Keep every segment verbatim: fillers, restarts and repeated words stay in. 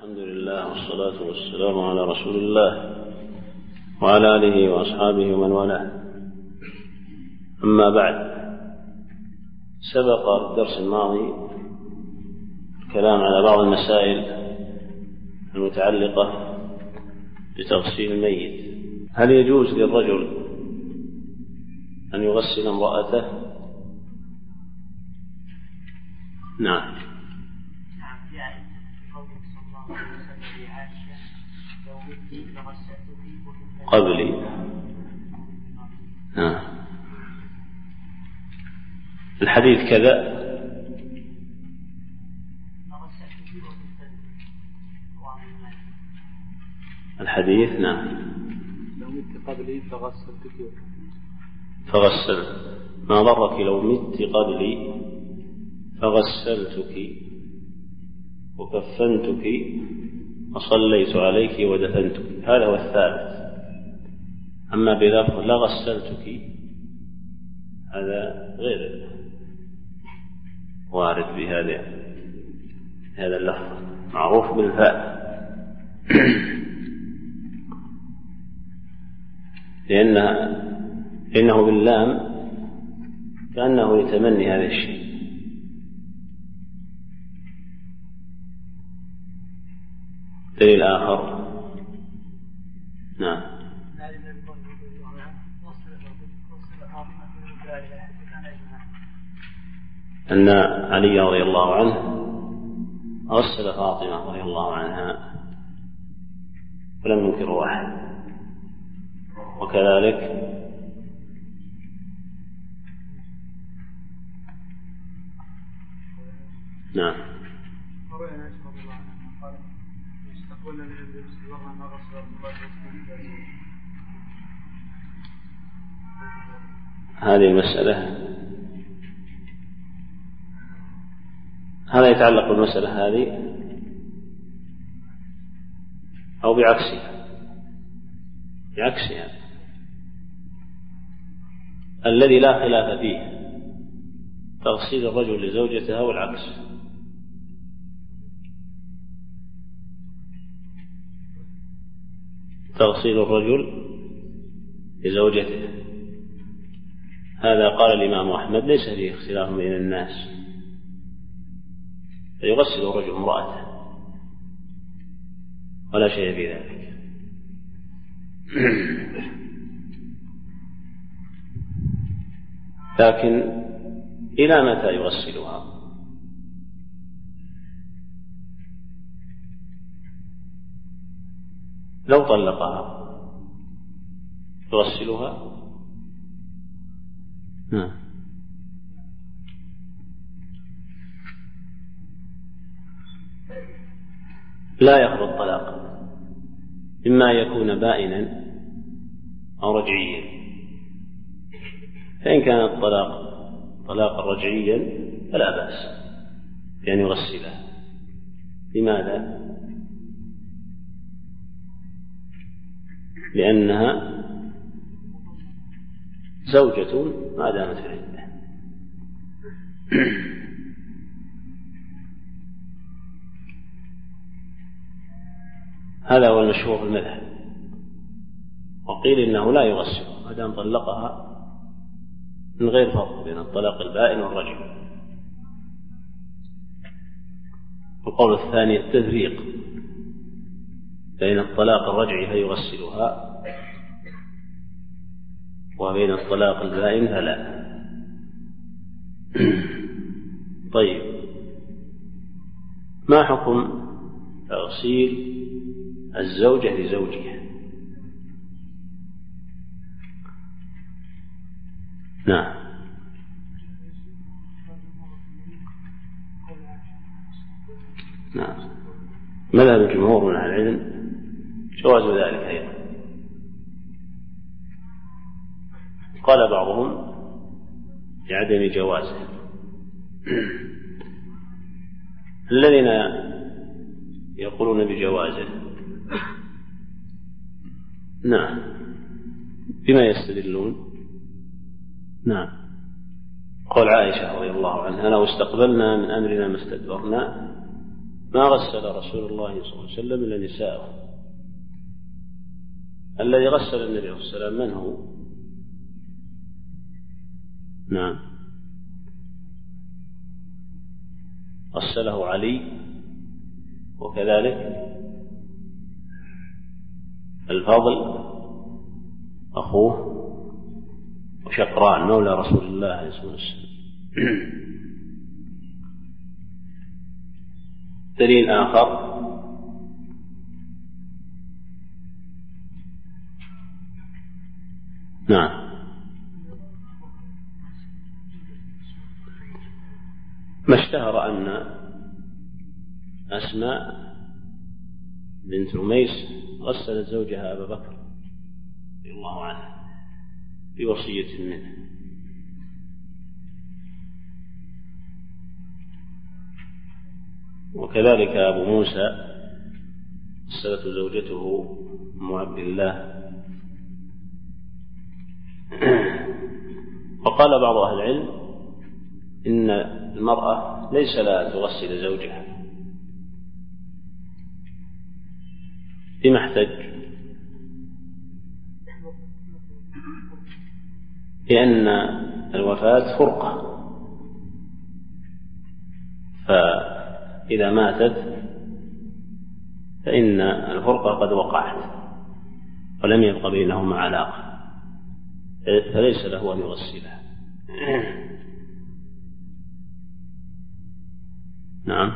الحمد لله والصلاة والسلام على رسول الله وعلى آله وأصحابه ومن والاه. أما بعد، سبق الدرس الماضي الكلام على بعض المسائل المتعلقة بتغسيل الميت. هل يجوز للرجل أن يغسل امرأته؟ نعم. قبلي آه. الحديث كذا. الحديث نعم. لو مت قبلي فغسلتك فغسل ما ضرك لو مت قبلي فغسلتك وكفنتك وصليت عليك ودفنتك. هذا هو الثابت. أما بلفظ لا غسلتك هذا غير وارد بهذا هذا اللفظ، معروف بالفاء لأن لأنه باللام كأنه يتمني هذا الشيء. دليل آخر. نعم. أن علي رضي الله عنه غسل فاطمة رضي الله عنها ولم ينكر أحد، وكذلك نعم. هذه المسألة هذا يتعلق بالمسألة هذه أو بعكسها بعكسها الذي لا خلاف فيه تغسيل الرجل لزوجته والعكس. تغسيل الرجل لزوجته هذا قال الإمام أحمد ليس فيه اختلاف بين الناس، فيغسل الرجل امرأته ولا شيء في ذلك. لكن إلى متى يغسلها؟ لو طلقها يغسلها؟ نعم. لا يخلو الطلاق، إما يكون بائنا أو رجعيا. فإن كان الطلاق طلاقا رجعيا فلا بأس بأن يغسلها. لماذا؟ لأنها زوجة ما دامت في العدة. هذا هو المشهور في المذهب. وقيل إنه لا يغسل ما دام طلقها من غير فرق بين الطلاق البائن والرجعي. القول الثاني التفريق بين الطلاق الرجعي فيغسلها وبين الطلاق البائن فلا. طيب، ما حكم تغسيل الزوجة لزوجها؟ نعم. نعم. مذهب الجمهور من أهل العلم جواز ذلك أيضا. قال بعضهم لعدم جوازه. الذين يقولون بجوازه نعم بما يستدلون؟ نعم. قول عائشة رضي الله عنها لو استقبلنا من أمرنا ما استدبرنا ما غسل رسول الله صلى الله عليه وسلم إلا نساءه. الذي غسل النبي عليه الصلاة والسلام من هو؟ نعم، غسله علي، وكذلك الفضل أخوه، وشقران مولى رسول الله عليه الصلاة والسلام. دليل آخر نعم، ما اشتهر أن أسماء بنت عميس غسلت زوجها أبا بكر رضي الله عنه بوصية منه. وكذلك أبو موسى غسلته زوجته أم عبد الله. وقال بعض أهل العلم إن المرأة ليس لها تغسل زوجها، بما احتج؟ لأن الوفاة فرقة، فإذا ماتت فإن الفرقة قد وقعت ولم يبق بينهما علاقة، فليس له أن يغسلها. نعم.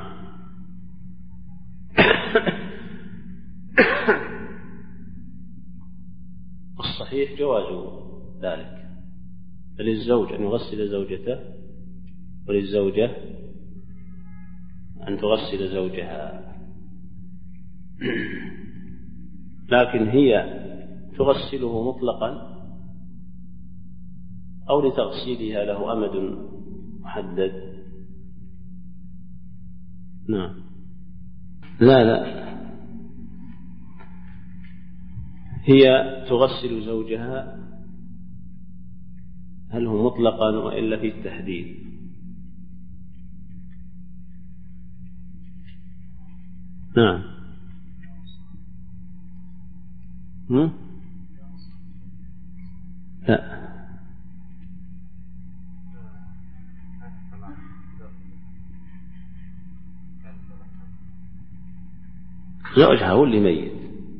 الصحيح جواز ذلك، فللزوج أن يغسل زوجته، وللزوجة أن تغسل زوجها، لكن هي تغسله مطلقا أو لتغسيلها له أمد محدد. نعم. لا لا، هي تغسل زوجها، هل هو مطلقا وإلا في التحديد؟ نعم. هم؟ لا، زوجها هو اللي ميت.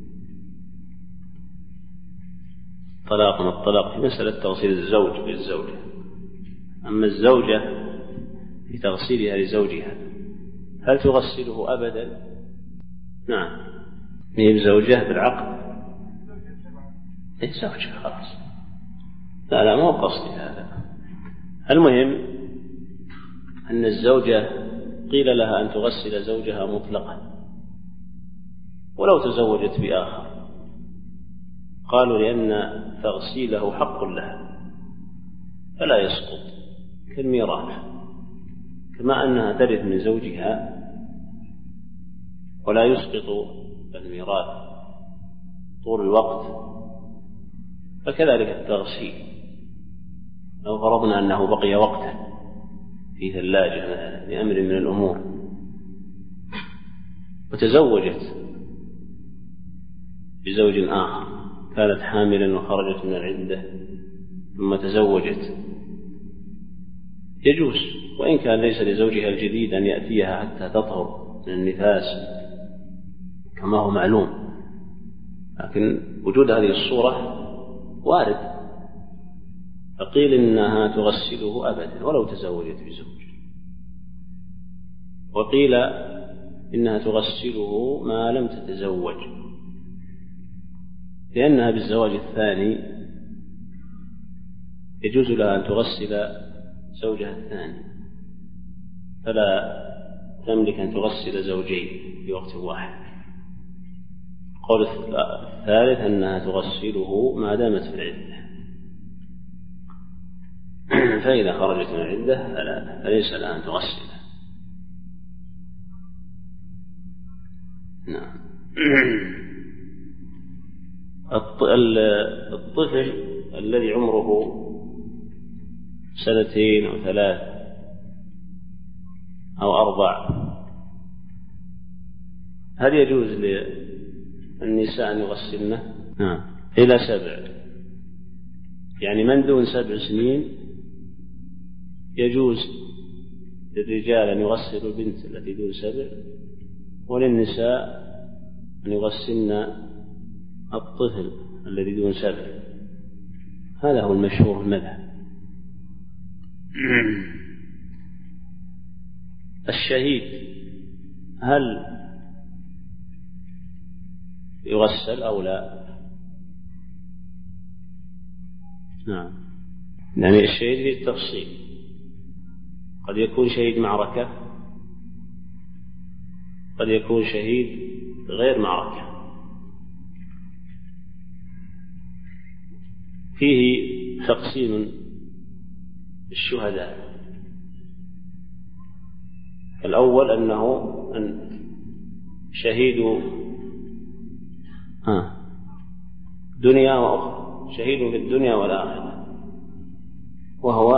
طلاق من الطلاق في مسألة تغسيل الزوج بالزوجة، أما الزوجة في تغسيلها لزوجها هل تغسله أبدا؟ نعم، هي بزوجة بالعقد، هي زوجة خلاص. لا لا، ما هو قصدي هذا. المهم أن الزوجة قيل لها أن تغسل زوجها مطلقا ولو تزوجت بآخر، قالوا لأن تغسيله حق لها فلا يسقط كالميراث، كما أنها ترث من زوجها ولا يسقط الميراث طول الوقت، فكذلك التغسيل. لو فرضنا أنه بقي وقتا في ثلاجة مثلا لأمر من الأمور وتزوجت بزوج آخر، كانت حاملا وخرجت من العدة ثم تزوجت، يجوز، وإن كان ليس لزوجها الجديد أن يأتيها حتى تطهر من النفاس كما هو معلوم، لكن وجود هذه الصورة وارد، فقيل إنها تغسله أبدا ولو تزوجت بزوج، وقيل إنها تغسله ما لم تتزوج، لأنها بالزواج الثاني يجوز لها أن تغسل زوجها الثاني، فلا تملك أن تغسل زوجين في وقت واحد. القول الثالث أنها تغسله ما دامت في العدة، فإذا خرجت من العدة فليس لها أن تغسله. نعم. الطفل الذي عمره سنتين أو ثلاث أو أربع هل يجوز للنساء أن يغسلن؟ نعم إلى سبع، يعني من دون سبع سنين يجوز للرجال أن يغسلوا البنت التي دون سبع، وللنساء أن يغسلن الطفل الذي دون سبع. هذا هو المشهور في المذهب. الشهيد هل يغسل أو لا؟ نعم، يعني الشهيد للتفصيل، قد يكون شهيد معركة، قد يكون شهيد غير معركة. فيه تقسيم الشهداء. الأول أنه أن شهيد آه دنيا وأخرى، شهيد في الدنيا والآخرة، وهو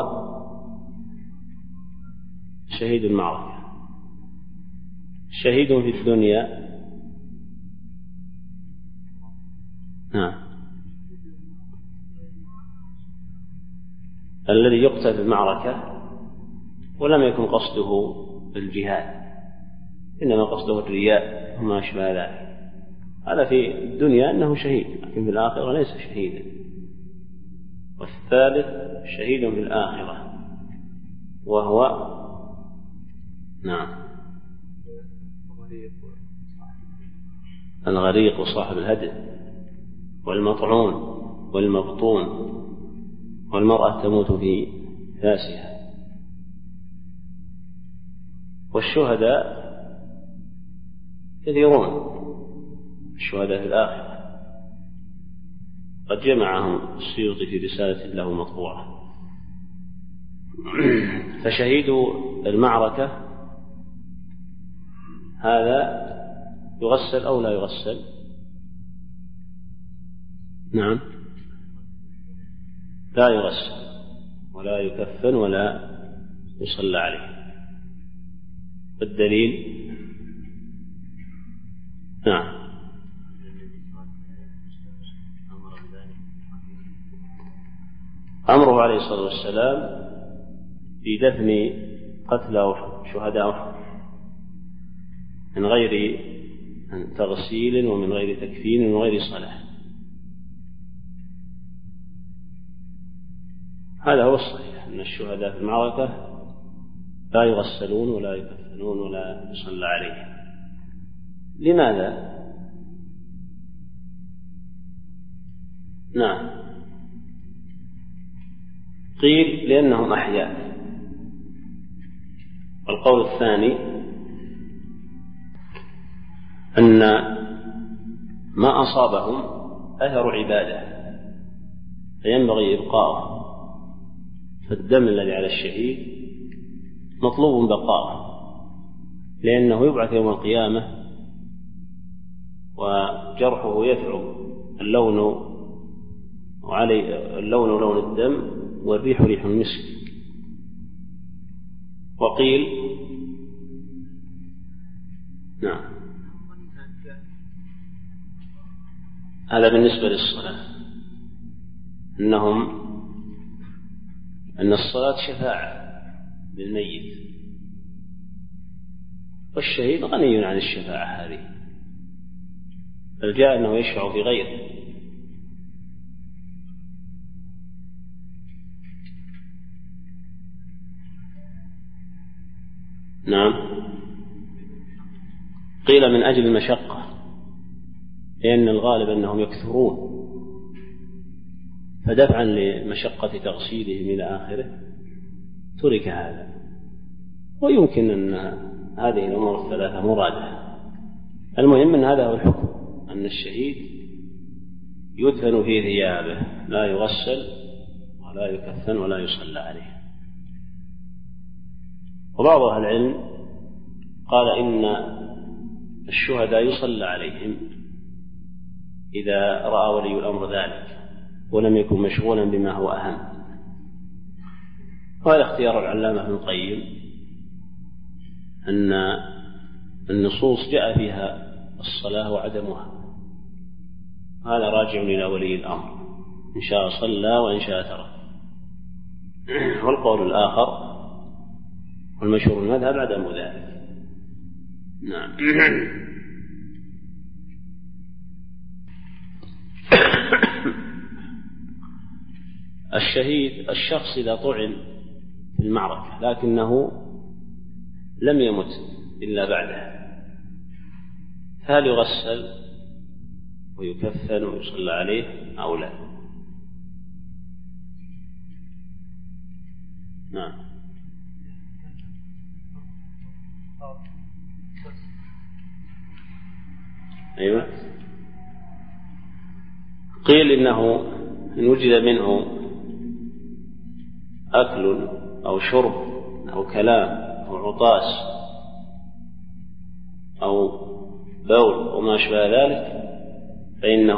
شهيد المعركة. شهيد في الدنيا آه الذي يقتل في المعركة ولم يكن قصده الجهاد، إنما قصده الرياء وما أشبه ذلك، هذا في الدنيا أنه شهيد، لكن في الآخرة ليس شهيدا. والثالث شهيد في الآخرة وهو نعم الغريق وصاحب الهدي والمطعون والمبطون، والمرأة تموت في فاسها. والشهداء كثيرون، الشهداء في الآخرة قد جمعهم السيوطي في رسالة له مطبوعة. فشهيد المعركة هذا يغسل أو لا يغسل؟ نعم لا يغسل ولا يكفن ولا يصلى عليه. الدليل نعم أمره عليه الصلاة والسلام في دفن قتلى وشهداء من غير تغسيل ومن غير تكفين ومن غير صلاة. هذا هو الصحيح، أن الشهداء في المعركة لا يغسلون ولا يكفنون ولا يصلى عليهم. لماذا؟ نعم قيل لأنهم أحياء. القول الثاني أن ما أصابهم أثر عبادة فينبغي إبقاؤه، فالدم الذي على الشهيد مطلوب بقاؤه، لأنه يبعث يوم القيامة وجرحه يثعب، اللون وعلي اللون لون الدم والريح ريح المسك. وقيل نعم هذا بالنسبة للصلاة، أنهم أن الصلاة شفاعة للميت، والشهيد غني عن الشفاعة هذه، بل جاء أنه يشفع في غيره. نعم قيل من أجل المشقة، لأن الغالب أنهم يكثرون، فدفعا لمشقة تغسيلهم إلى آخره ترك هذا. ويمكن أن هذه الأمور الثلاثة مرادة. المهم أن هذا هو الحكم، أن الشهيد يدفن في ثيابه، لا يغسل ولا يكفن ولا يصلى عليه. وبعض أهل العلم قال إن الشهداء يصلى عليهم إذا رأى ولي الأمر ذلك ولم يكن مشغولا بما هو أهم. وهذا اختيار العلامة ابن القيم، أن النصوص جاء فيها الصلاة وعدمها، هذا راجع إلى ولي الأمر، إن شاء صلى وإن شاء ترك. والقول الآخر والمشهور المذهب عدم ذلك. نعم. الشهيد الشخص إذا طعن في المعركة لكنه لم يمت إلا بعدها، هل يغسل ويكفن ويصلى عليه أو لا؟ نعم. أيوة. قيل إنه إن وجد منه أكل أو شرب أو كلام أو عطاس أو بول وما شابه ذلك فإنه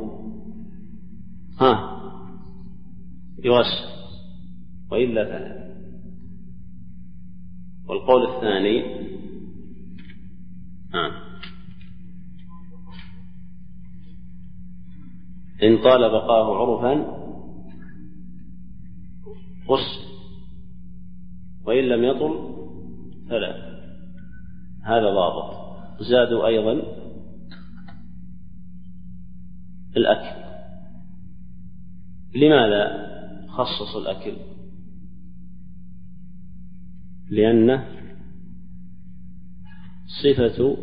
ها يغسل وإلا فلا. والقول الثاني ها إن طال بقاه عرفا غسل وإن لم يطل فلا. هذا ضابط. زادوا أيضا الأكل. لماذا خصص الأكل؟ لأنه صفة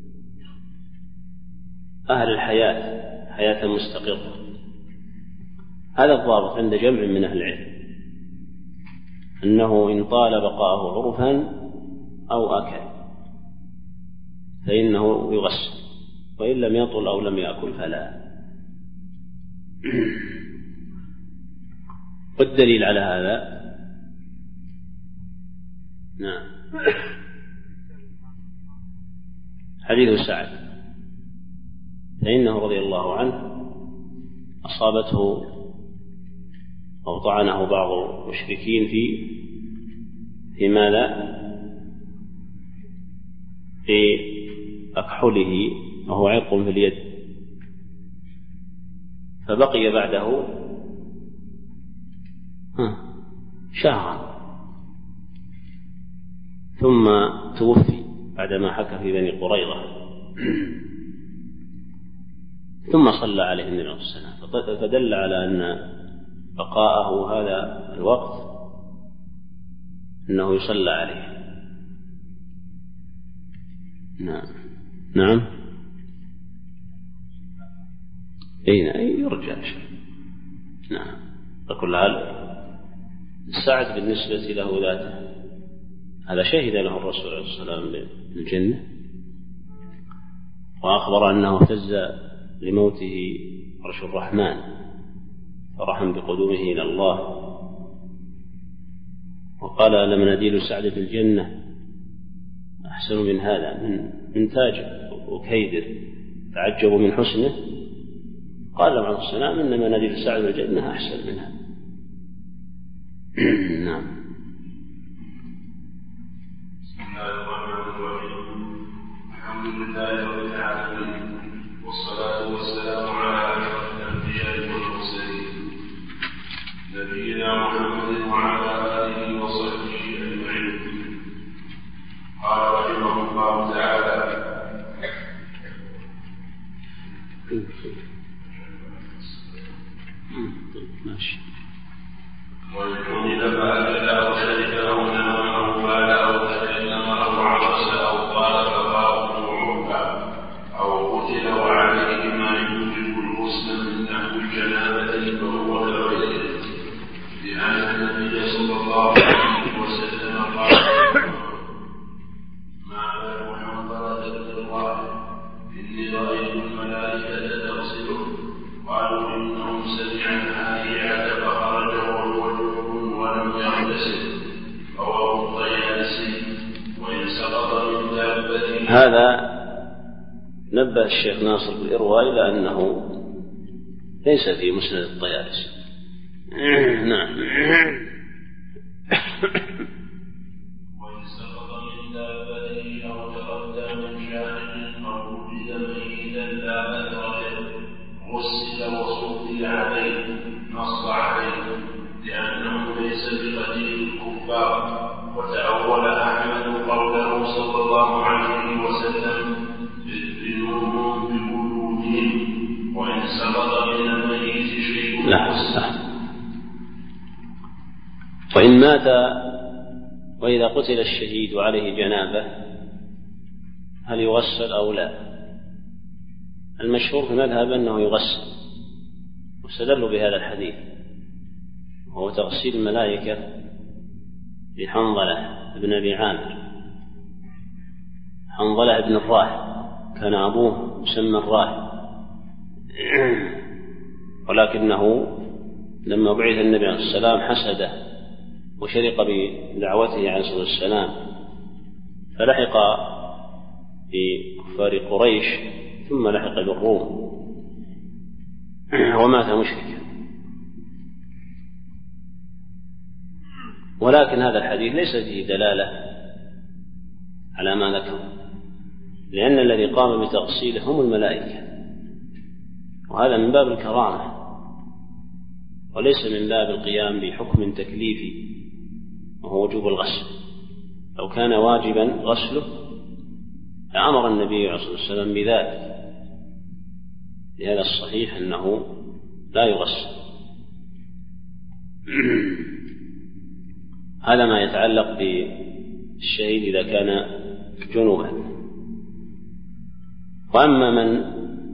أهل الحياة، حياة مستقرة. هذا الضابط عند جمع من أهل العلم، أنه إن طال بقاءه عرفا أو أكل فإنه يغسل وإن لم يطل أو لم يأكل فلا. والدليل على هذا نعم حديث سعد، فإنه رضي الله عنه أصابته أو طعنه بعض المشركين في في ماذا؟ في أكحله وهو عرق في اليد، فبقي بعده شهرا ثم توفي بعدما حكى في بني قريظة، ثم صلى عليه النبي صلى الله عليه وسلم، فدل على أن بقاءه هذا الوقت أنه يصلى عليه. نعم نعم أين يرجع شيء. نعم. فكل هذا السعد بالنسبة له ذاته هذا شهد له الرسول عليه الصلاة والسلام بالجنة، وأخبر أنه اهتز لموته عرش الرحمن فرحم بقدومه إلى الله، وقال لم نديل سعد في الجنة أحسن من هذا من من تاج وكيدر تعجبوا من حسنه، قال عليه السلام إنما نديل سعد في الجنة أحسن من هذا. نعم. بسم الله الرحمن الرحيم. الحمد لله رب العالمين، والصلاة والسلام على أشرف الأنبياء والمرسلين نبينا محمد وعلى آله وصحبه أجمعين. قال رحمه الله تعالى: ماشي. وإن حمل فأكل أو شرب أو نام أو بال أو تكلم أو عبس أو قال فقاه عرفا أو قتل وعليه ما يوجب الغسل من نحو الجنابة فهو كغيره، لأن النبي صلى الله عليه وسلم قال: ما بال حنظلة بن الله إني رأيت الملائكة تغسله، قالوا إنهم سمعنا هيعة فخرج وهو جنوب ولم يغتسل، رواه الطيالسي. وإن سقط من دابة. هذا نبه الشيخ ناصر بالإرواء إلى أنه ليس في مسند الطيالسي. نعم. وإن سقط من دابة أو تردى من شاهد أو وجد ذا بدر غسل وصلي عليه نص عليه لأنه ليس بقتيل الكفار. وتأول أحمد قوله صلى الله عليه وسلم ادفنوهم بقلوبهم وإن سقط من الميت شيء. لا وإن مات وإذا قتل الشهيد عليه جنابة هل يغسل أو لا؟ المشهور في المذهب أنه يغسل، واستدلوا بهذا الحديث وهو تغسيل الملائكة لحنظلة بن أبي عامر. حنظلة بن الراح كان أبوه يسمى الراح، ولكنه لما بعث النبي عليه السلام حسده وشرق بدعوته عليه الصلاة والسلام فلحق بكفار قريش ثم لحق بالروم ومات مشركا. ولكن هذا الحديث ليس فيه دلالة على ما ذكر، لأن الذي قام بتغسيله هم الملائكة، وهذا من باب الكرامة وليس من باب القيام بحكم تكليفي وهو وجوب الغسل. لو كان واجبا غسله لأمر النبي عليه الصلاة والسلام بذلك، لهذا الصحيح أنه لا يغسل. هذا ما يتعلق بالشهيد إذا كان جنوبا. وأما من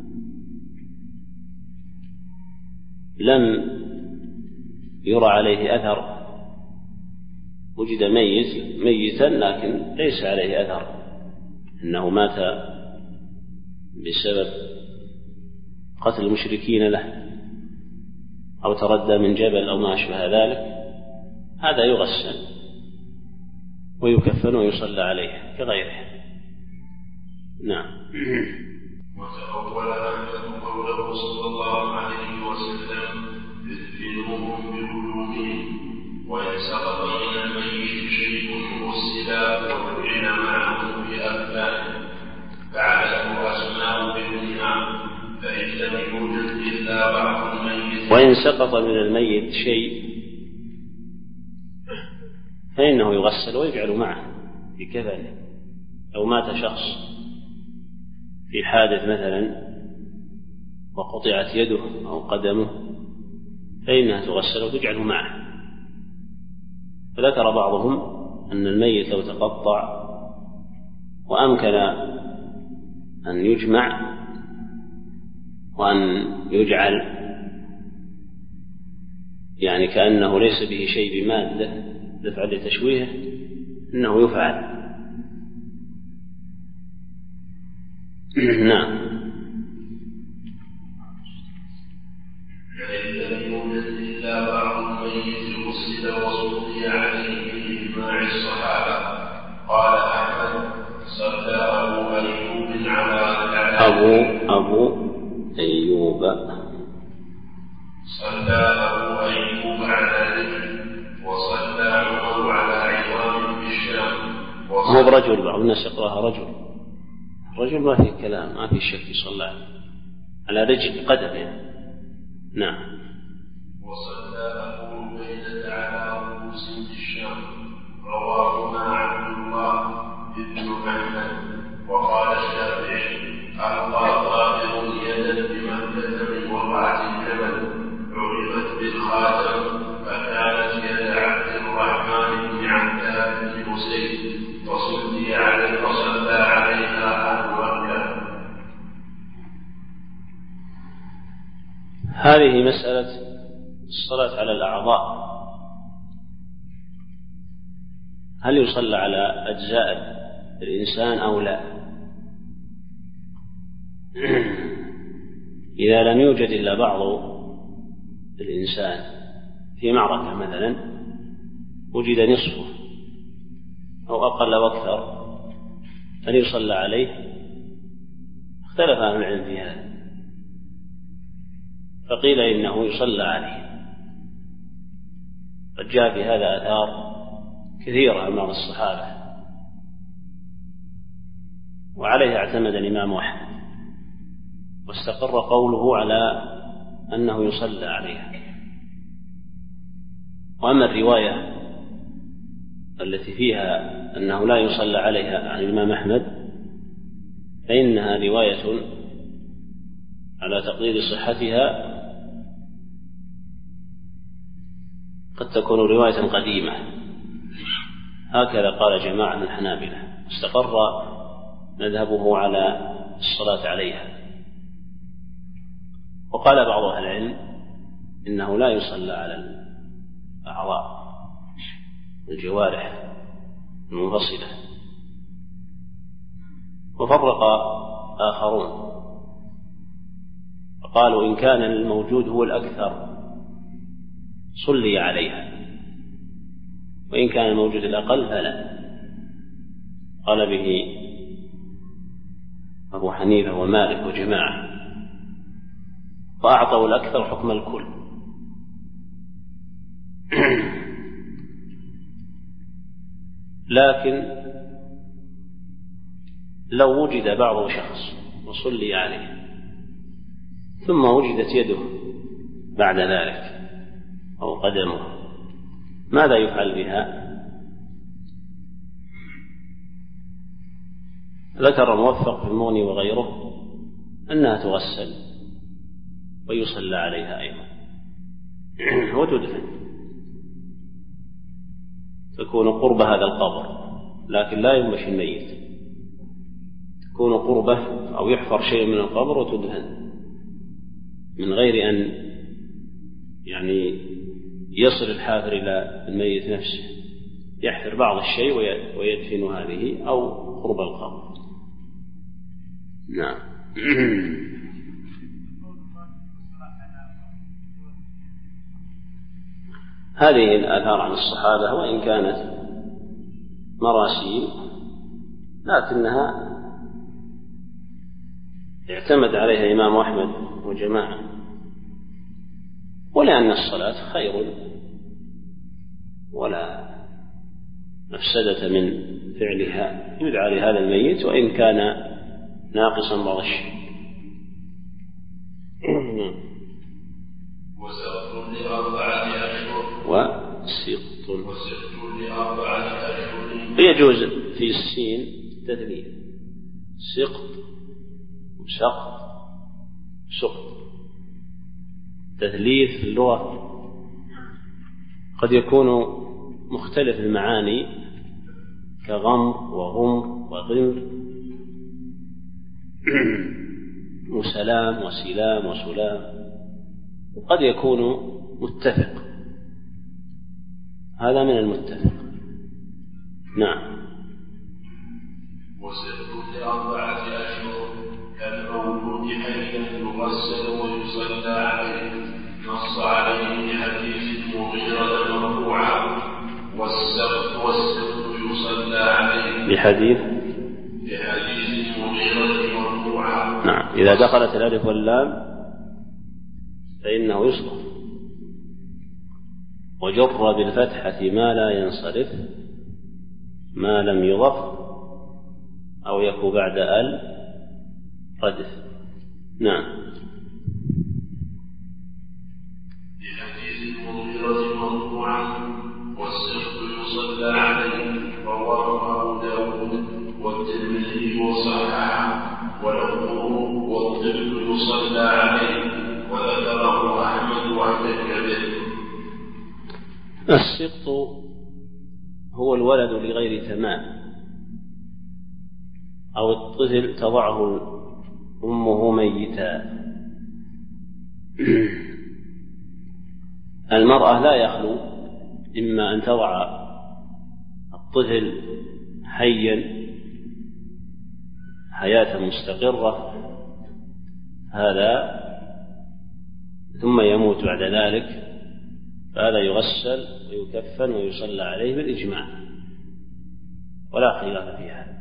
لم يرى عليه أثر، وجد ميت ميتا لكن ليس عليه أثر أنه مات بسبب قتل المشركين له أو تردى من جبل أو ما أشبه ذلك، هذا يغسل ويكفن ويصلى عليه كغيره. نعم. وتأول أحمد قوله صلى الله عليه وسلم ادفنوهم بقلوبهم وإن سقط من الميت شيء غسلا ودفن معه بأكفان فعله أسماء بابنها فإن لم يوجد إلا بعض الميت. وإن سقط من الميت شيء فإنه يغسل ويجعل معه في كفنه. لو مات شخص في حادث مثلا وقطعت يده أو قدمه فإنها تغسل وتجعل معه. فذكر بعضهم أن الميت لو تقطع وأمكن أن يجمع وأن يجعل يعني كأنه ليس به شيء بمادة دفع لتشويهه إنه يفعل. نعم. فإن لم يوجد إلا بعض الميت غسل وصلي عليه بإجماع الصحابة. قال أحمد صلى أبو أيوب على أبو أبو أيوب صلى أبو أيوب على رجل وصلى عمر على عظام بالشام. هو برجل، بعض الناس يقرأها رجل، الرجل ما فيه كلام ما فيه شك يصلى على رجل قدم يعني. نعم. وصلى أبو عبيدة على رؤوس بالشام. رواهما عبد الله بن محمد. وقال الشافعي ألقى طائر يدا بمكة من وقعة الجبل عرفت بالخاتم فكانت يد عبد الرحمن بن عبد بن حسين فصلي عليه فصلى عليها أهل مكة. هذه مسألة الصلاة على الأعضاء، هل يصلى على أجزاء الإنسان أو لا؟ إذا لم يوجد إلا بعض الإنسان في معركة مثلا وجد نصفه أو أقل وأكثر هل يصلى عليه؟ اختلف أهل العلم في هذا، فقيل إنه يصلى عليه. قد جاء في هذا آثار كثيرة عن بعض الصحابة، وعليه اعتمد الإمام أحمد واستقر قوله على أنه يصلى عليها. وأما الرواية التي فيها أنه لا يصلى عليها عن الإمام أحمد فإنها رواية على تقدير صحتها قد تكون رواية قديمة، هكذا قال جماعة من الحنابلة، استقر مذهبه على الصلاة عليها. وقال بعض أهل العلم إنه لا يصلى على الأعضاء الجوارح المنفصلة. وفرق آخرون فقالوا إن كان الموجود هو الأكثر صلي عليها، وإن كان الموجود الأقل فلا. قال به أبو حنيفة ومالك وجماعة، فأعطوا الأكثر حكم الكل. لكن لو وجد بعض شخص وصلي عليه ثم وجدت يده بعد ذلك أو قدمه، ماذا يفعل بها؟ ذكر الموفق في المغني وغيره أنها تغسل ويصلى عليها أيضا وتدفن، تكون قرب هذا القبر، لكن لا ينبش الميت، تكون قربه أو يحفر شيء من القبر وتدفن من غير أن يعني يصل الحافر إلى الميت نفسه، يحفر بعض الشيء ويدفن هذه أو قرب القبر. نعم. هذه الآثار عن الصحابة وإن كانت مراسيل لكنها اعتمد عليها إمام أحمد وجماعة، ولأن الصلاة خير ولا مفسدة من فعلها، يدعى لهذا الميت وإن كان ناقصا بعض الشيء. وسقط لأربعة أشهر وسقط وسقط لأربعة أشهر. يجوز في السين تثليث، سقط وسقط سقط. تثليث في اللغة قد يكون مختلف المعاني كغمر وغمر وغمر وسلام وسلام وسلام، وقد يكون متفق، هذا من المتفق. نعم. وسقط لأربعة أشهر كالمولود حيا يغسل ويصلى عليه، نص عليه حديث المغيرة مرفوعا، والسقط والسقط يصلى عليه بحديث بحديث المغيرة مرفوعا. نعم. إذا دخلت الألف واللام فإنه يصرف، وجر بالفتحة ما لا ينصرف ما لم يضف أو يكو بعد ال ردف. نعم. بحديث المغيرة مرفوعا، والسقط يصلى عليه، رواه أبو داود والترمذي وصححه ولفظه والطفل يصلى عليه، وذكره أحمد واحتج به. السقط هو الولد لغير تمام، أو الطفل تضعه أمه ميتا. المرأة لا يخلو إما أن تضع الطفل حيا حياة مستقرة هذا ثم يموت بعد ذلك، فهذا يغسل ويكفن ويصلى عليه بالإجماع ولا خلاف فيها.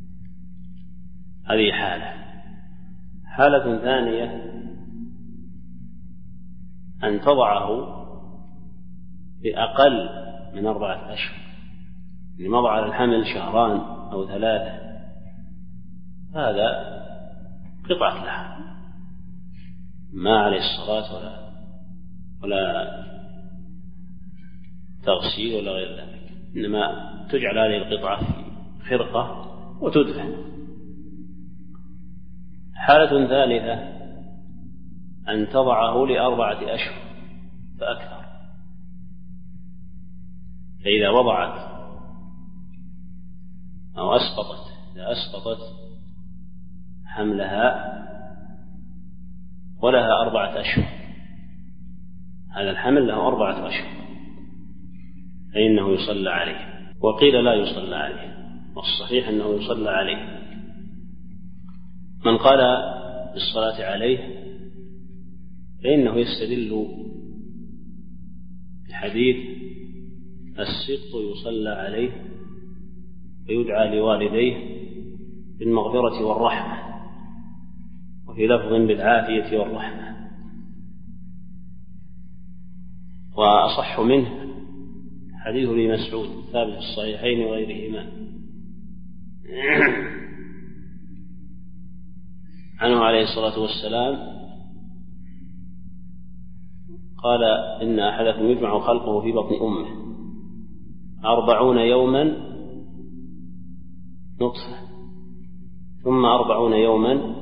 هذه حالة. حالة ثانية أن تضعه بأقل من أربعة أشهر، يعني مضى على الحمل شهران أو ثلاثة، هذا قطعة لحم ما عليه الصلاة ولا ولا تغسيل ولا غير ذلك، إنما تجعل هذه القطعة في خرقة وتدفن. حالة ثالثة أن تضعه لأربعة أشهر فأكثر، فإذا وضعت أو أسقطت إذا أسقطت حملها ولها أربعة أشهر، هذا الحمل له أربعة أشهر، فإنه يصلى عليه. وقيل لا يصلى عليه، والصحيح أنه يصلى عليه. من قال بالصلاة عليه فإنه يستدل بحديث السقط يصلى عليه ويدعى لوالديه بالمغفرة والرحمة، وفي لفظ بالعافية والرحمة. وأصح منه حديث ابن مسعود ثابت في الصحيحين وغيرهما عنه عليه الصلاة والسلام قال إن أحدكم يجمع خلقه في بطن أمه أربعون يوما نطفة، ثم أربعون يوما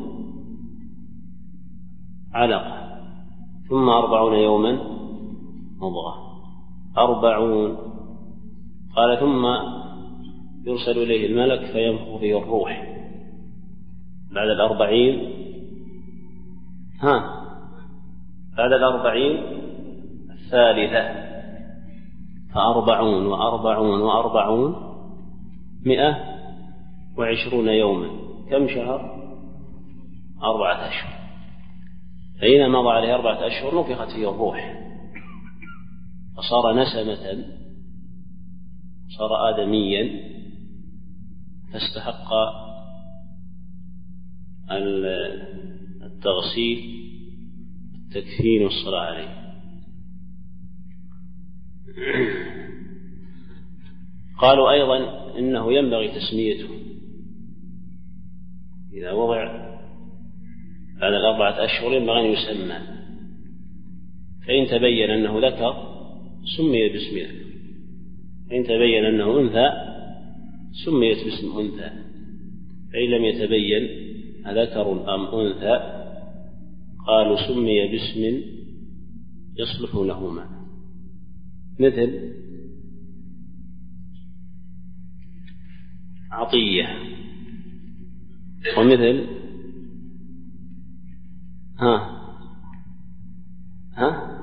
علقة، ثم أربعون يوما مضغة، أربعون. قال ثم يرسل إليه الملك فينفخ فيه الروح بعد الأربعين ها بعد الأربعين الثالثة، فأربعون وأربعون وأربعون مئة وعشرون يوما، كم شهر؟ أربعة أشهر. فإذا مضى عليه أربعة أشهر نفخت فيه الروح فصار نسمة، صار آدميا، فاستحق التغسيل والتكفين والصلاة عليه. قالوا أيضا إنه ينبغي تسميته إذا وضع بعد الأربعة أشهر، ينبغي أن يسمى، فإن تبين أنه ذكر سمي باسم ذكر، فإن تبين أنه أنثى سميت باسم أنثى، فإن لم يتبين أذكر أم أنثى قالوا سمي باسم يصلح لهما، مثل عطية، ومثل ها ها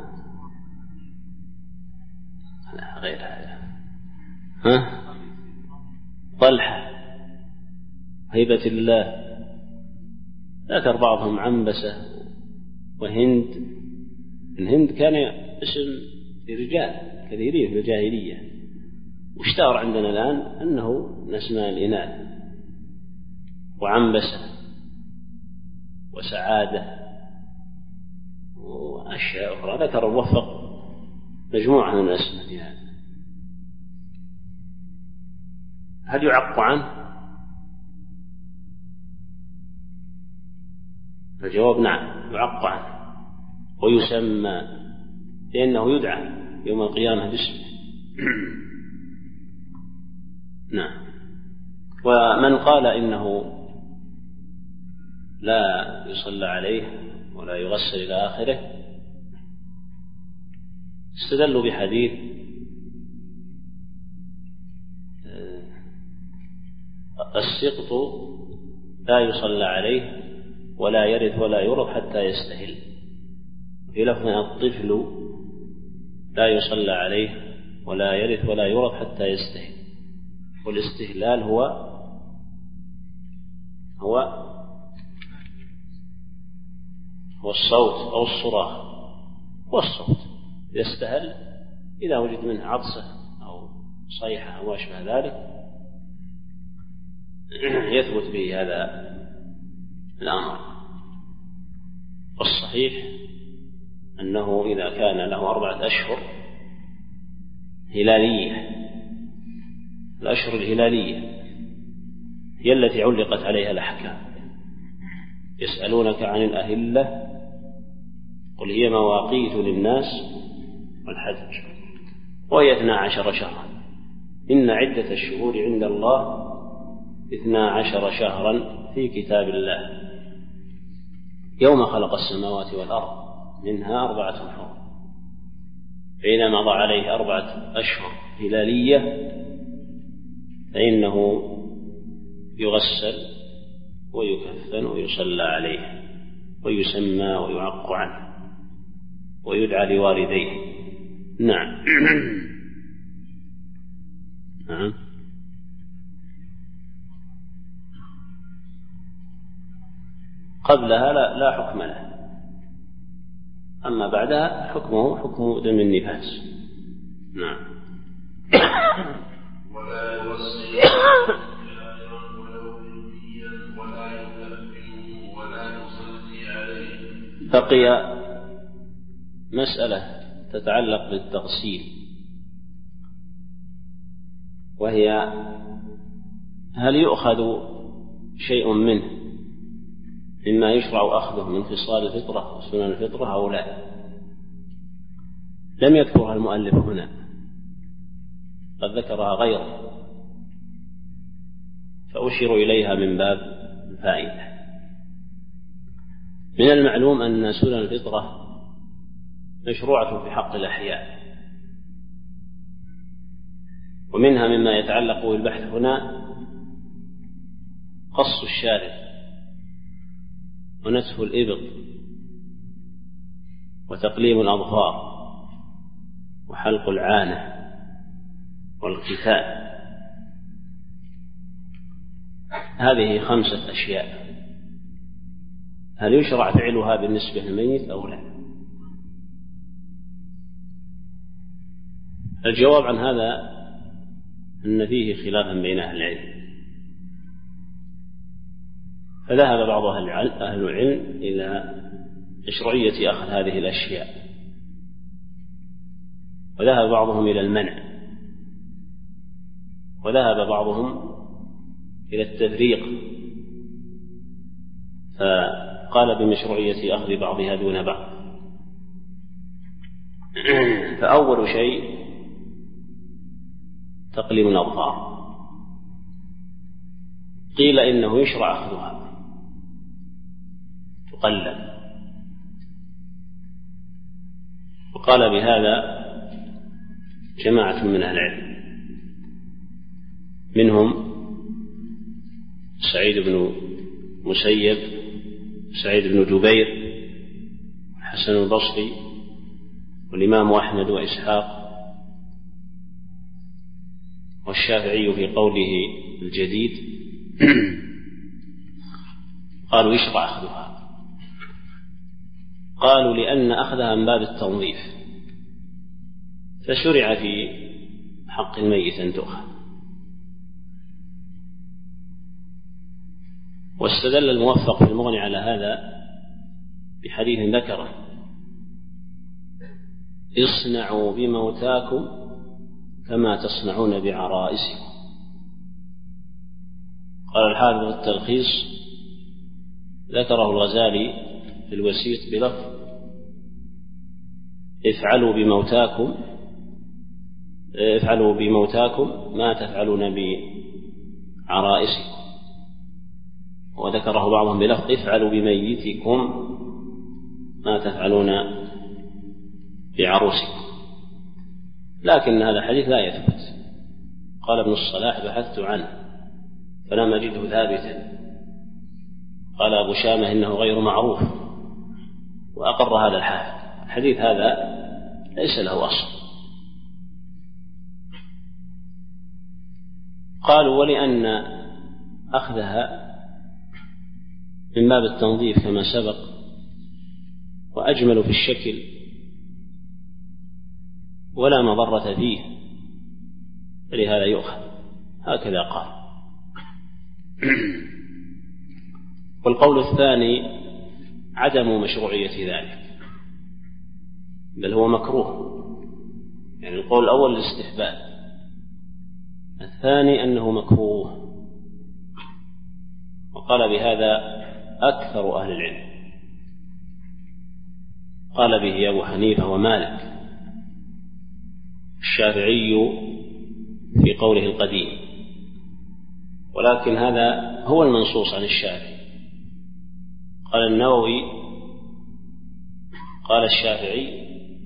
لا غير هذا ها طلحة، هيبة الله. ذكر بعضهم عنبسة وهند. الهند كان اسم لرجال كثيرين في الجاهلية، واشتهر عندنا الآن أنه نسمى الإناث، وعنبسة وسعادة وأشياء أخرى. ذكر الوفق مجموعة من الأسماء في هذا. هل يعق عنه؟ الجواب نعم، يعق عنه ويسمى، لأنه يدعى يوم القيامة باسمه. نعم. ومن قال إنه لا يصلى عليه ولا يغسل إلى آخره استدلوا بحديث السقط لا يصلى عليه ولا يرث ولا يورث حتى يستهل، في لفظ الطفل لا يصلى عليه ولا يرث ولا يورث حتى يستهل. والاستهلال هو هو هو الصوت أو الصراخ، هو الصوت. يستهل إذا وجد منه عطسة أو صيحة أو ما أشبه ذلك يثبت به هذا الأمر. والصحيح أنه إذا كان له أربعة أشهر هلالية، الأشهر الهلالية هي التي علقت عليها الأحكام. يسألونك عن الأهلة قل هي مواقيت للناس والحج وهي اثنا عشر شهرا إن عدة الشهور عند الله اثنا عشر شهرا في كتاب الله يوم خلق السماوات والأرض منها أربعة أشهر فإذا مضى عليه أربعة أشهر هلالية فإنه يغسل ويكفن ويصلى عليه ويسمى ويعق عنه ويدعى لوالديه. نعم. نعم. قبلها لا, لا حكم له، أما بعدها حكمه حكم دم النفاس. نعم. ولا يوصي ولو ذريا ولا يكفره ولا يصلي عليه. بقي مسألة تتعلق بالتغسيل، وهي هل يؤخذ شيء منه مما يشرع أخذه من خصال الفطرة وسنن الفطرة أو لا؟ لم يذكرها المؤلف هنا، قد ذكرها غيره فأشير إليها من باب الفائدة. من المعلوم أن سنن الفطرة مشروعة في حق الأحياء، ومنها مما يتعلق بالبحث هنا قص الشارب ونتف الإبط وتقليم الأظفار وحلق العانة والكتاب. هذه خمسة أشياء، هل يشرع فعلها بالنسبة للميت أو لا؟ الجواب عن هذا أن فيه خلافا بين أهل العلم، فذهب بعض أهل العلم إلى مشروعية أخذ هذه الأشياء، وذهب بعضهم إلى المنع، وذهب بعضهم إلى التفريق فقال بمشروعية أخذ بعضها دون بعض. فأول شيء تقليم الأظفار، قيل إنه يشرع أخذها تقلم، وقال بهذا جماعة من أهل العلم، منهم سعيد بن مسيب، سعيد بن جبير، حسن البصري، والإمام أحمد وإسحاق، والشافعي في قوله الجديد قالوا يشرع أخذها. قالوا لأن أخذها من باب التنظيف، فشرع في حق الميت أن تؤخذ. واستدل الموفق في المغني على هذا بحديث ذكره: اصنعوا بموتاكم كما تصنعون بعرائسكم. قال الحافظ التلخيص ذكره الغزالي في الوسيط بلفظ: افعلوا بموتاكم افعلوا بموتاكم ما تفعلون بعرائسكم. وذكره بعضهم بلفظ: افعلوا بميتكم ما تفعلون بعروسكم. لكن هذا الحديث لا يثبت. قال ابن الصلاح: بحثت عنه فلم أجده ثابتا. قال أبو شامة: إنه غير معروف، وأقر هذا الحافظ. الحديث هذا ليس له أصل. قالوا: ولأن أخذها من باب التنظيف كما سبق، وأجمل في الشكل ولا مضرة فيه، فلهذا يؤخذ. هكذا قال. والقول الثاني عدم مشروعية ذلك، بل هو مكروه. يعني القول الأول الاستحباب، الثاني أنه مكروه، وقال بهذا أكثر أهل العلم. قال به أبو حنيفة ومالك، الشافعي في قوله القديم، ولكن هذا هو المنصوص عن الشافعي. قال النووي قال الشافعي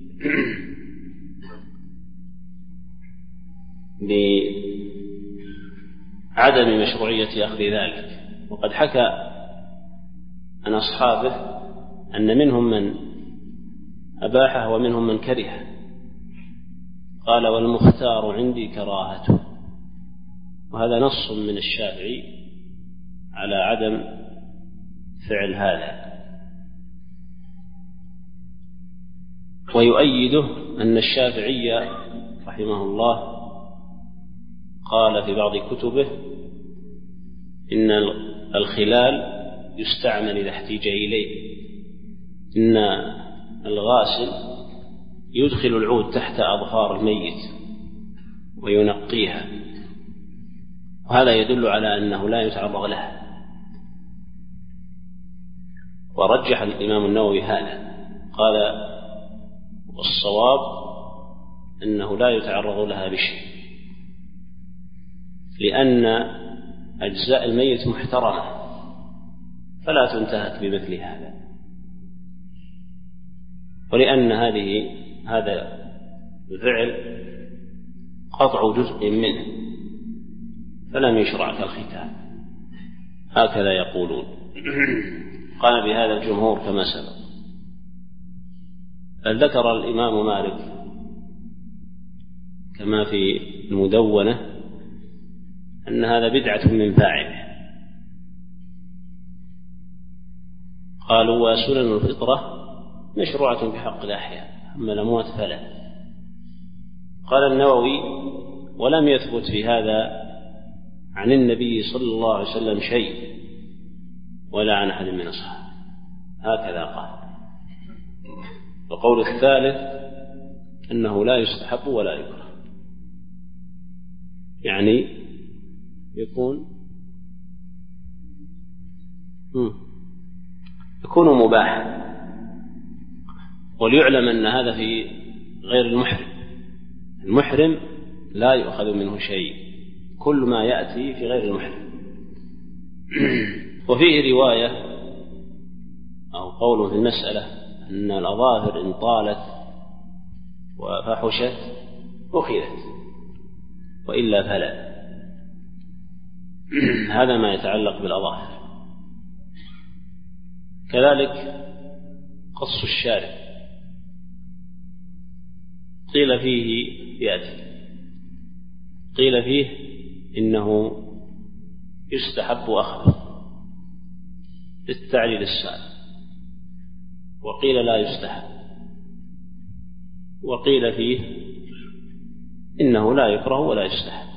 بعدم مشروعية أخذ ذلك، وقد حكى عن أصحابه أن منهم من أباحه ومنهم من كرهه. قال والمختار عندي كراهته، وهذا نص من الشافعي على عدم فعل هذا. ويؤيده أن الشافعي رحمه الله قال في بعض كتبه إن الخلال يستعمل إذا احتيج إليه، إن الغاسل يدخل العود تحت أظفار الميت وينقيها، وهذا يدل على أنه لا يتعرض له. ورجح الإمام النووي هذا، قال والصواب أنه لا يتعرض لها بشيء، لأن أجزاء الميت محترمة فلا تنتهك بمثل هذا، ولأن هذه هذا الفعل قطع جزء منه فلم يشرع كالختان، هكذا يقولون. قال بهذا الجمهور كما سبق. بل ذكر الإمام مالك كما في المدونة أن هذا بدعة من فاعله. قالوا وسنن الفطرة مشروعة بحق الأحياء، أما الأموات فلا. قال النووي ولم يثبت في هذا عن النبي صلى الله عليه وسلم شيء ولا عن أحد من أصحابه، هكذا قال. القول الثالث أنه لا يستحب ولا يكره، يعني يكون يكون مباحا. وليعلم أن هذا في غير المحرم، المحرم لا يؤخذ منه شيء، كل ما يأتي في غير المحرم. وفيه رواية أو قول في المسألة أن الأظافر إن طالت وفحشت أخذت وإلا فلا. هذا ما يتعلق بالأظافر. كذلك قص الشارب قيل فيه يأتي قيل فيه إنه يستحب أخذه للتعليل السابق، وقيل لا يستحب، وقيل فيه إنه لا يكره ولا يستحب.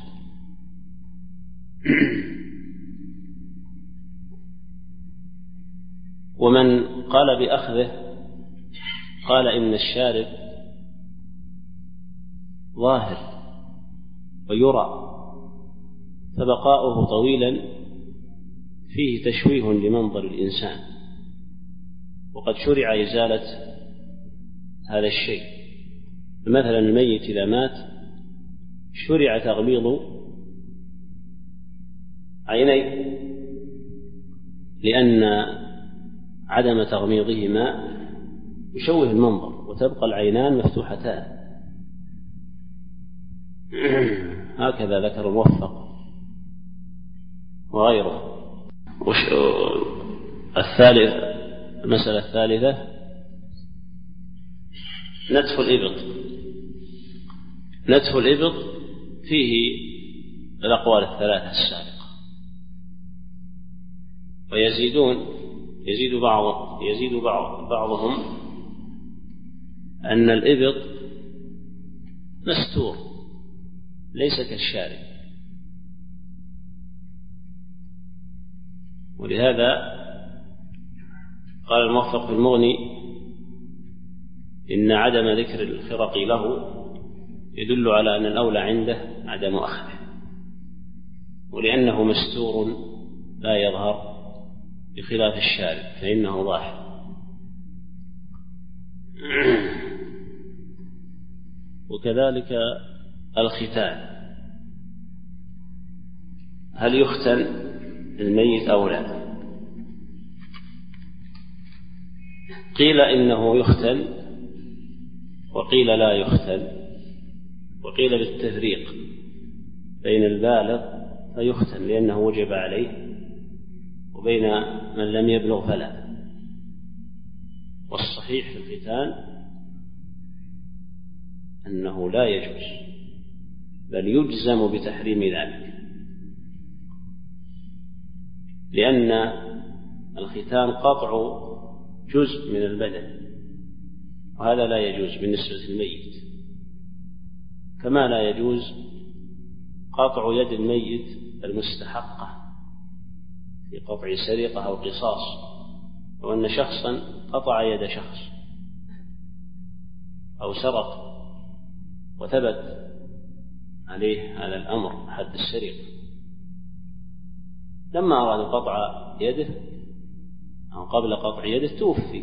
ومن قال بأخذه قال إن الشارب ظاهر ويرى، فبقاؤه طويلا فيه تشويه لمنظر الإنسان، وقد شرع إزالة هذا الشيء. مثلا الميت إذا مات شرع تغميض عينيه، لأن عدم تغميضهما يشوه المنظر وتبقى العينان مفتوحتان. هكذا ذكر الموفق وغيره. الثالث المسألة الثالثة نتف الإبط. نتف الإبط فيه الأقوال الثلاثة السابقة، ويزيدون يزيد بعض يزيد بعض بعضهم أن الإبط مستور ليس كالشارب، ولهذا قال الموفق في المغني إن عدم ذكر الخرق له يدل على أن الأولى عنده عدم أخذه، ولأنه مستور لا يظهر بخلاف الشارب فإنه ظاهر. وكذلك الختان، هل يختن الميت أو لا؟ قيل إنه يختن وقيل لا يختن، وقيل بالتفريق بين البالغ فيختن لأنه وجب عليه وبين من لم يبلغ فلا. والصحيح في الختان أنه لا يجوز، بل يجزم بتحريم ذلك، لأن الختان قطع جزء من البدن، وهذا لا يجوز بالنسبة للميت، كما لا يجوز قطع يد الميت المستحقة في قطع سرقة أو قصاص، أو أن شخصا قطع يد شخص أو سرق وثبت عليه هذا الأمر حد السرقة، لما أراد قطع يده أو قبل قطع يده توفي،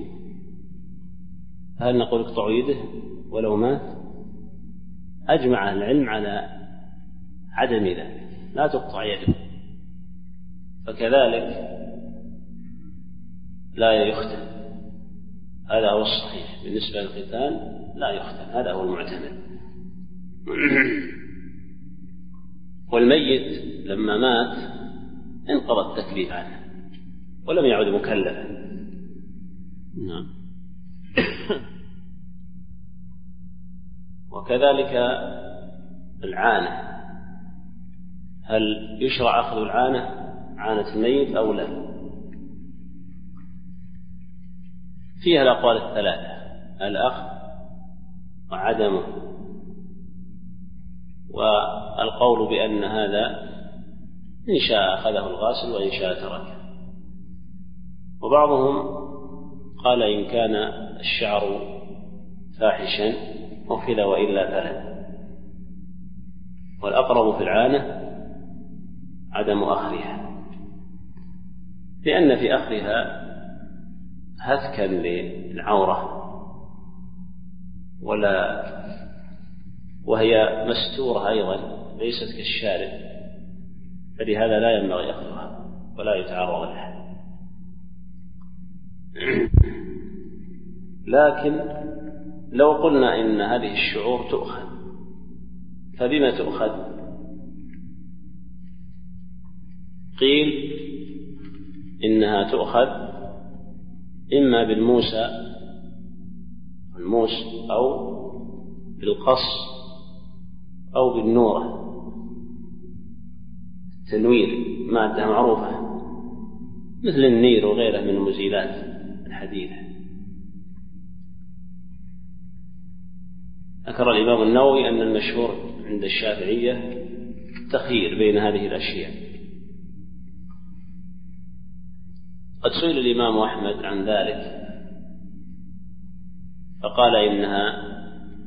هل نقول اقطعوا يده ولو مات؟ أجمع العلم على عدم ذلك، لا تقطع يده. فكذلك لا يختن، هذا هو الصحيح بالنسبة للختان، لا يختن، هذا هو المعتمد. والميت لما مات انقضى التكليف عنه ولم يعد مكلفا. نعم. وكذلك العانة، هل يشرع أخذ العانة عانة الميت أو لا؟ فيها الأقوال الثلاثة، الأخذ وعدمه، والقول بأن هذا إن شاء أخذه الغاسل وإن شاء تركه. وبعضهم قال إن كان الشعر فاحشا أخذ وإلا فلا. والأقرب في العانة عدم أخذها، لأن في أخذها هتكا للعورة ولا وهي مستورة أيضا ليست كالشارب، فلهذا لا ينبغي أخذها ولا يتعرض لها. لكن لو قلنا إن هذه الشعور تؤخذ، فبما تؤخذ؟ قيل إنها تؤخذ إما بالموسى الموس أو بالقص أو بالنورة، التنوير مادة معروفة مثل النير وغيره من المزيلات الحديثة. ذكر الإمام النووي أن المشهور عند الشافعية التخيير بين هذه الأشياء. قد سئل الإمام أحمد عن ذلك فقال إنها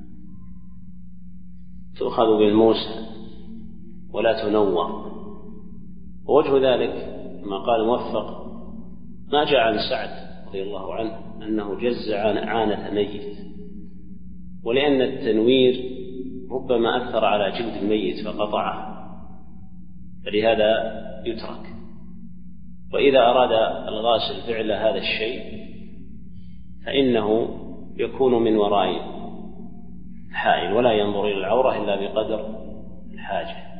تؤخذ بالموسى ولا تنور. ووجه ذلك ما قال موفق ما جاء عن سعد رضي الله عنه أنه جزع عانة ميت، ولأن التنوير ربما أثر على جلد الميت فقطعه، فلهذا يترك. وإذا أراد الغاسل فعل هذا الشيء فإنه يكون من وراء الحائل ولا ينظر إلى العورة إلا بقدر الحاجة.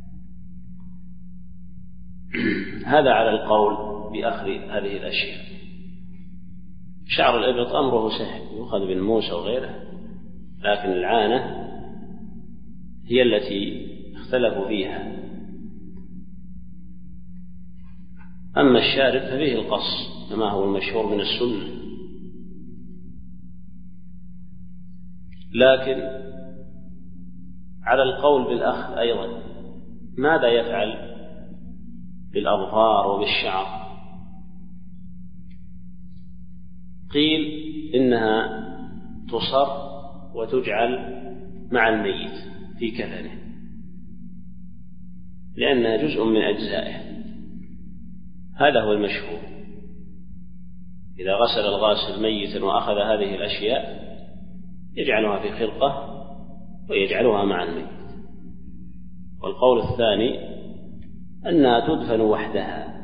هذا على القول بأخذ هذه الأشياء. شعر الإبط أمره سهل، يؤخذ بالموسى وغيره، لكن العانة هي التي اختلفوا فيها. أما الشارب ففيه القص كما هو المشهور من السنة. لكن على القول بالأخذ أيضا ماذا يفعل بالأظفار وبالشعر؟ قيل إنها تصر وتجعل مع الميت في كفنه لأنها جزء من أجزائه، هذا هو المشهور. إذا غسل الغاسل ميتا وأخذ هذه الأشياء يجعلها في خلقة ويجعلها مع الميت. والقول الثاني أنها تدفن وحدها،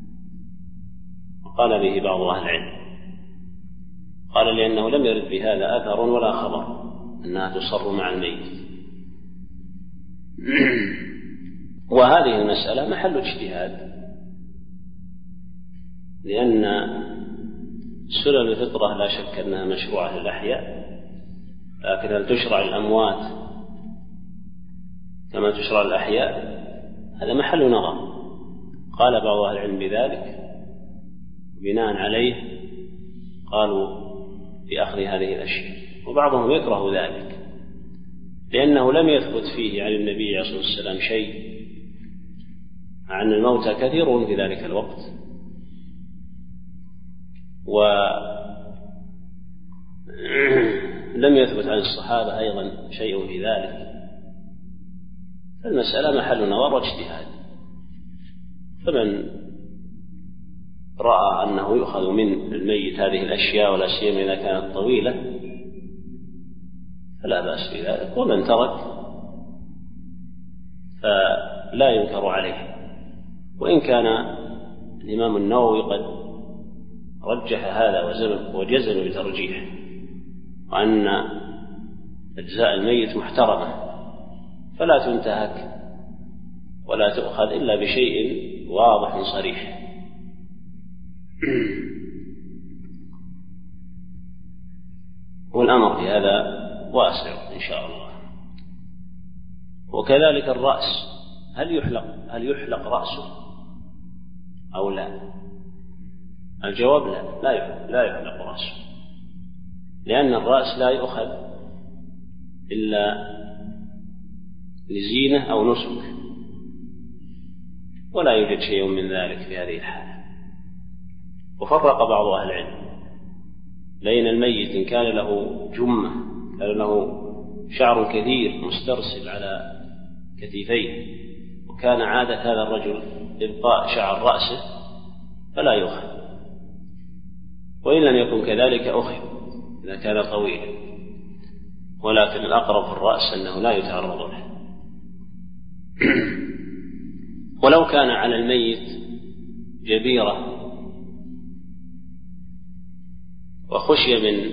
وقال به بعض أهل العلم، قال لأنه لم يرد بهذا أثر ولا خبر أنها تصر مع الميت. وهذه المسألة محل اجتهاد، لأن سنن الفطرة لا شك أنها مشروعة للأحياء، لكن هل تشرع الأموات كما تشرع الأحياء؟ هذا محل نظر. قال بعض أهل العلم بذلك، بناء عليه قالوا بأخذ هذه الأشياء، وبعضهم يكره ذلك لأنه لم يثبت فيه عن النبي عليه الصلاة والسلام شيء، مع أن الموتى كثيرون في ذلك الوقت، ولم يثبت عن الصحابة أيضا شيء في ذلك. فالمسألة محل نظر واجتهاد، فمن رأى أنه يؤخذ من الميت هذه الأشياء ولا سيما إذا كانت طويلة فلا بأس بذلك، ومن ترك فلا ينكر عليه. وإن كان الإمام النووي قد رجح هذا وجزم بترجيحه، وأن أجزاء الميت محترمة فلا تنتهك ولا تؤخذ إلا بشيء واضح صريح. والأمر في هذا واسع إن شاء الله. وكذلك الرأس، هل يحلق هل يحلق رأسه أو لا؟ الجواب لا، لا يحلق, لا يحلق رأسه، لأن الرأس لا يؤخذ إلا لزينة أو نسك، ولا يوجد شيء من ذلك في هذه الحالة. وفرق بعض أهل العلم بين الميت إن كان له جمة، كان له شعر كثير مسترسل على كتفيه، وكان عادة هذا الرجل إبقاء شعر رأسه، فلا يؤخذ، وإن لم يكن كذلك أخذ إذا كان طويلا، ولكن الأقرب في الرأس أنه لا يتعرض له. ولو كان على الميت جبيرة وخشي من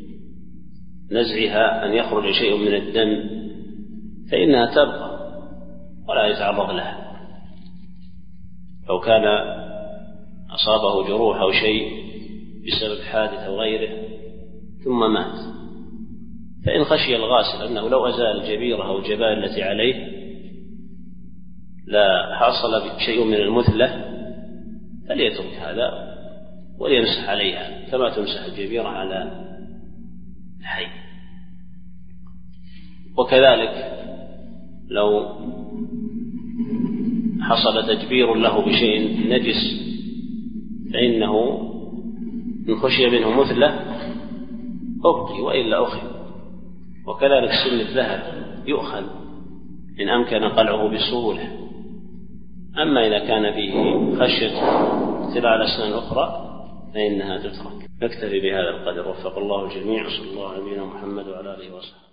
نزعها أن يخرج شيء من الدم فإنها تبقى ولا يتعرض لها. لو كان أصابه جروح أو شيء بسبب حادث أو غيره ثم مات، فإن خشي الغاسل أنه لو أزال الجبيرة أو الجبال التي عليه لا حصل شيء من المثلة فليترك هذا وليمسح عليها كما تمسح الجبيرة على الحي. وكذلك لو حصل تجبير له بشيء نجس فإنه إن خشي منه مثلة أبقي وإلا أخذ. وكذلك سن الذهب يؤخذ إن أمكن قلعه بسهولة. أما إذا كان فيه خشية اطلاع الأسنان الأخرى فإنها تترك. نكتفي بهذا القدر، وفق الله الجميع، صلى الله على نبينا محمد وعلى آله وصحبه.